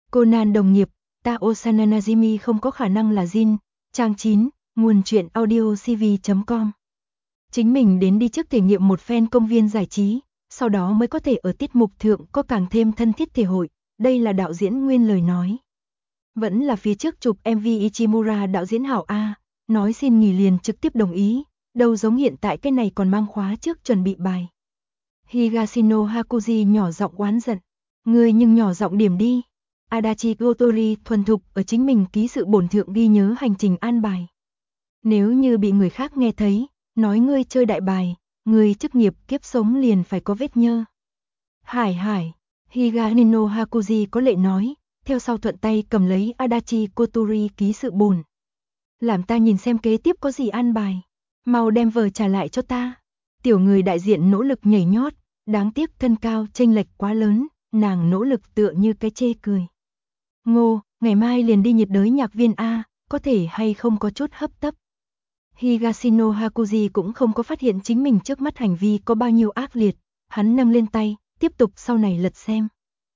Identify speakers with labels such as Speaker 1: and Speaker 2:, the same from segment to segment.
Speaker 1: Conan đồng nghiệp, Tao Sananajimi không có khả năng là Jin. Trang 9, nguồn truyện audio cv.com. Chính mình đến đi trước thể nghiệm một phen công viên giải trí, sau đó mới có thể ở tiết mục thượng có càng thêm thân thiết thể hội, đây là đạo diễn Nguyên lời nói. Vẫn là phía trước chụp MV Ichimura đạo diễn Hảo A, nói xin nghỉ liền trực tiếp đồng ý, đâu giống hiện tại cái này còn mang khóa trước chuẩn bị bài. Higashino Hakuji nhỏ giọng oán giận, ngươi nhưng nhỏ giọng điểm đi. Adachi Gotori thuần thục ở chính mình ký sự bổn thượng ghi nhớ hành trình an bài. Nếu như bị người khác nghe thấy, nói ngươi chơi đại bài, ngươi chức nghiệp kiếp sống liền phải có vết nhơ. Hải, Higashino Hakuji có lệ nói, theo sau thuận tay cầm lấy Adachi Gotori ký sự bổn. Làm ta nhìn xem kế tiếp có gì an bài, mau đem vở trả lại cho ta. Tiểu người đại diện nỗ lực nhảy nhót, đáng tiếc thân cao chênh lệch quá lớn, nàng nỗ lực tựa như cái chê cười. Ngô, ngày mai liền đi nhiệt đới nhạc viên A, có thể hay không có chút hấp tấp. Higashino Hakuji cũng không có phát hiện chính mình trước mắt hành vi có bao nhiêu ác liệt, hắn nâng lên tay, tiếp tục sau này lật xem.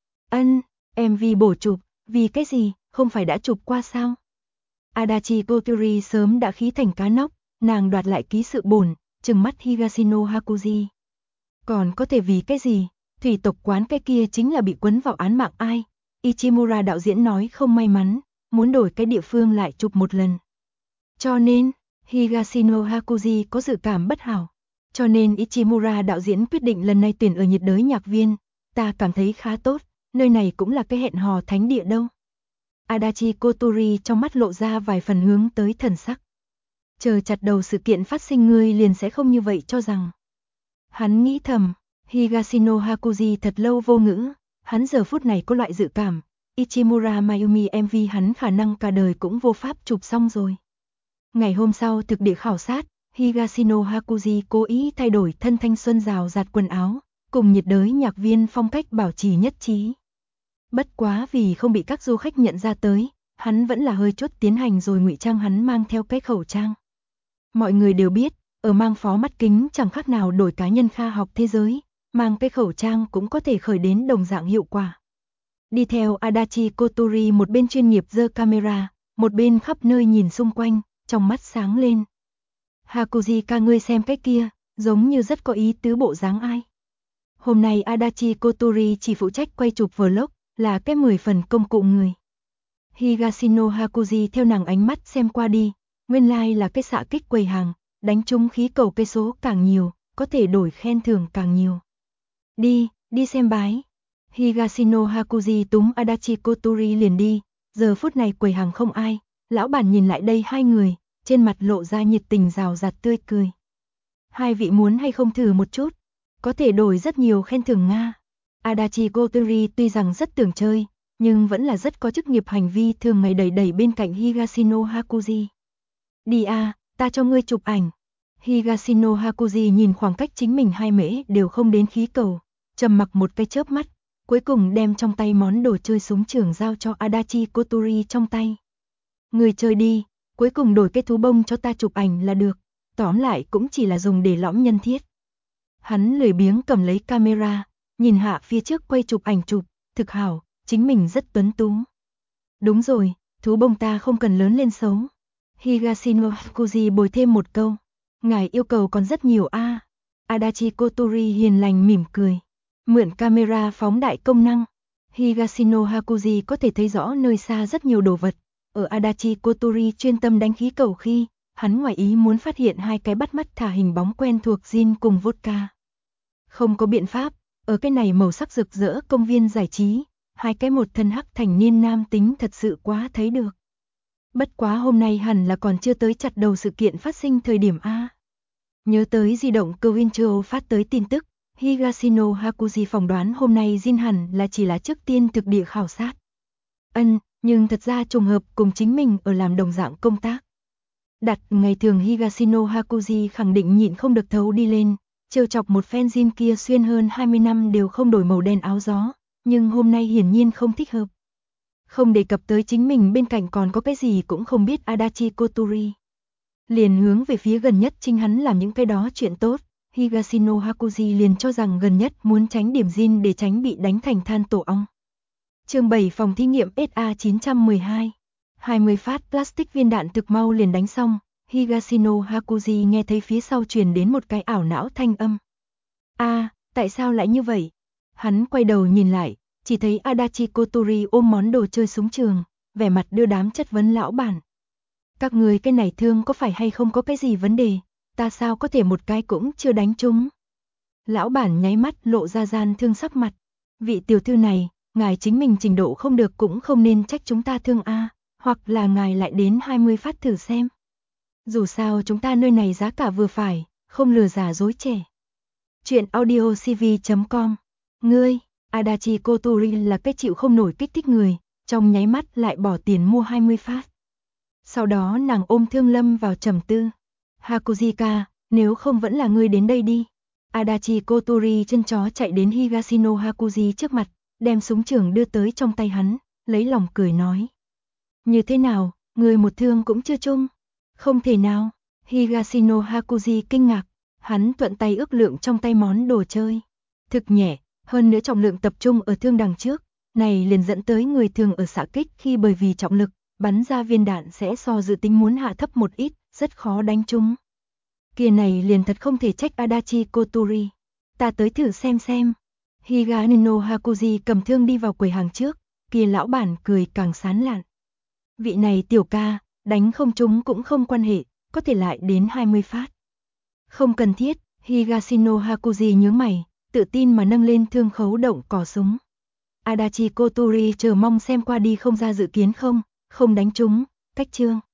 Speaker 1: MV bổ chụp, vì cái gì, không phải đã chụp qua sao? Adachi Gotori sớm đã khí thành cá nóc, nàng đoạt lại ký sự bổn, trừng mắt Higashino Hakuji. Còn có thể vì cái gì, thủy tộc quán cái kia chính là bị quấn vào án mạng ai? Ichimura đạo diễn nói không may mắn, muốn đổi cái địa phương lại chụp một lần. Cho nên, Higashino Hakuji có dự cảm bất hảo. Cho nên Ichimura đạo diễn quyết định lần này tuyển ở nhiệt đới nhạc viên. Ta cảm thấy khá tốt, nơi này cũng là cái hẹn hò thánh địa đâu. Adachi Gotori trong mắt lộ ra vài phần hướng tới thần sắc. Chờ chặt đầu sự kiện phát sinh ngươi liền sẽ không như vậy cho rằng. Hắn nghĩ thầm, Higashino Hakuji thật lâu vô ngữ. Hắn giờ phút này có loại dự cảm, Ichimura Mayumi MV hắn khả năng cả đời cũng vô pháp chụp xong rồi. Ngày hôm sau thực địa khảo sát, Higashino Hakuji cố ý thay đổi thân thanh xuân rào rạt quần áo, cùng nhiệt đới nhạc viên phong cách bảo trì nhất trí. Bất quá vì không bị các du khách nhận ra tới, hắn vẫn là hơi chút tiến hành rồi ngụy trang hắn mang theo cái khẩu trang. Mọi người đều biết, ở mang phó mắt kính chẳng khác nào đổi cá nhân khoa học thế giới. Mang cái khẩu trang cũng có thể khởi đến đồng dạng hiệu quả. Đi theo Adachi Gotori một bên chuyên nghiệp giơ camera, một bên khắp nơi nhìn xung quanh, trong mắt sáng lên. Hakuji ca ngươi xem cái kia, giống như rất có ý tứ bộ dáng ai. Hôm nay Adachi Gotori chỉ phụ trách quay chụp vlog, là cái 10 phần công cụ người. Higashino Hakuji theo nàng ánh mắt xem qua đi, nguyên lai là cái xạ kích quầy hàng, đánh trúng khí cầu cây số càng nhiều, có thể đổi khen thưởng càng nhiều. Đi xem bái. Higashino Hakuji túm Adachi Gotori liền đi, giờ phút này quầy hàng không ai, lão bản nhìn lại đây hai người, trên mặt lộ ra nhiệt tình rào rạt tươi cười. Hai vị muốn hay không thử một chút, có thể đổi rất nhiều khen thưởng Nga. Adachi Gotori tuy rằng rất tưởng chơi, nhưng vẫn là rất có chức nghiệp hành vi thường ngày đẩy bên cạnh Higashino Hakuji. Đi a, ta cho ngươi chụp ảnh. Higashino Hakuji nhìn khoảng cách chính mình 2 mễ đều không đến khí cầu, trầm mặc một cái chớp mắt, cuối cùng đem trong tay món đồ chơi súng trường giao cho Adachi Gotori trong tay. Người chơi đi, cuối cùng đổi cái thú bông cho ta chụp ảnh là được, tóm lại cũng chỉ là dùng để lõm nhân thiết. Hắn lười biếng cầm lấy camera, nhìn hạ phía trước quay chụp ảnh chụp, thực hảo, chính mình rất tuấn tú. Đúng rồi, thú bông ta không cần lớn lên xấu. Higashino Hakuji bồi thêm một câu. Ngài yêu cầu còn rất nhiều a. Adachi Gotori hiền lành mỉm cười. Mượn camera phóng đại công năng. Higashino Hakuji có thể thấy rõ nơi xa rất nhiều đồ vật. Ở Adachi Gotori chuyên tâm đánh khí cầu khi, hắn ngoài ý muốn phát hiện hai cái bắt mắt thả hình bóng quen thuộc Jin cùng vodka. Không có biện pháp, ở cái này màu sắc rực rỡ công viên giải trí, hai cái một thân hắc thành niên nam tính thật sự quá thấy được. Bất quá hôm nay hẳn là còn chưa tới chặt đầu sự kiện phát sinh thời điểm A. Nhớ tới di động Quincho phát tới tin tức, Higashino Hakuji phỏng đoán hôm nay Jin hẳn là chỉ là trước tiên thực địa khảo sát. Nhưng thật ra trùng hợp cùng chính mình ở làm đồng dạng công tác. Đặt ngày thường Higashino Hakuji khẳng định nhịn không được thấu đi lên, trêu chọc một fan Jin kia xuyên hơn 20 năm đều không đổi màu đen áo gió, nhưng hôm nay hiển nhiên không thích hợp. Không đề cập tới chính mình bên cạnh còn có cái gì cũng không biết Adachi Gotori. Liền hướng về phía gần nhất chính hắn làm những cái đó chuyện tốt, Higashino Hakuji liền cho rằng gần nhất muốn tránh điểm Jin để tránh bị đánh thành than tổ ong. Chương 7 phòng thí nghiệm SA-912. 20 phát plastic viên đạn thực mau liền đánh xong, Higashino Hakuji nghe thấy phía sau truyền đến một cái ảo não thanh âm. Tại sao lại như vậy? Hắn quay đầu nhìn lại, chỉ thấy Adachi Kotori ôm món đồ chơi súng trường, vẻ mặt đưa đám chất vấn lão bản. Các người cái này thương có phải hay không có cái gì vấn đề, ta sao có thể một cái cũng chưa đánh trúng. Lão bản nháy mắt lộ ra gian thương sắc mặt. Vị tiểu thư này, ngài chính mình trình độ không được cũng không nên trách chúng ta thương hoặc là ngài lại đến 20 phát thử xem. Dù sao chúng ta nơi này giá cả vừa phải, không lừa già dối trẻ. Chuyện audiocv.com. Ngươi, Adachi Kotori là cái chịu không nổi kích thích người, trong nháy mắt lại bỏ tiền mua 20 phát. Sau đó nàng ôm Thương Lâm vào trầm tư. Hakuji-ka, nếu không vẫn là ngươi đến đây đi. Adachi Kotori chân chó chạy đến Higashino Hakuji trước mặt, đem súng trường đưa tới trong tay hắn, lấy lòng cười nói. Như thế nào, ngươi một thương cũng chưa trúng? Không thể nào. Higashino Hakuji kinh ngạc, hắn thuận tay ước lượng trong tay món đồ chơi. Thực nhẹ, hơn nữa trọng lượng tập trung ở thương đằng trước, này liền dẫn tới người thường ở xạ kích khi bởi vì trọng lực, bắn ra viên đạn sẽ so dự tính muốn hạ thấp một ít, rất khó đánh trúng. Kia này liền thật không thể trách Adachi Kotori. Ta tới thử xem. Higashino Hakuji cầm thương đi vào quầy hàng trước, kia lão bản cười càng sán lạn. Vị này tiểu ca, đánh không trúng cũng không quan hệ, có thể lại đến 20 phát. Không cần thiết, Higashino Hakuji nhướng mày, tự tin mà nâng lên thương khấu động cò súng. Adachi Kotori chờ mong xem qua đi không ra dự kiến không đánh trúng, cách chương.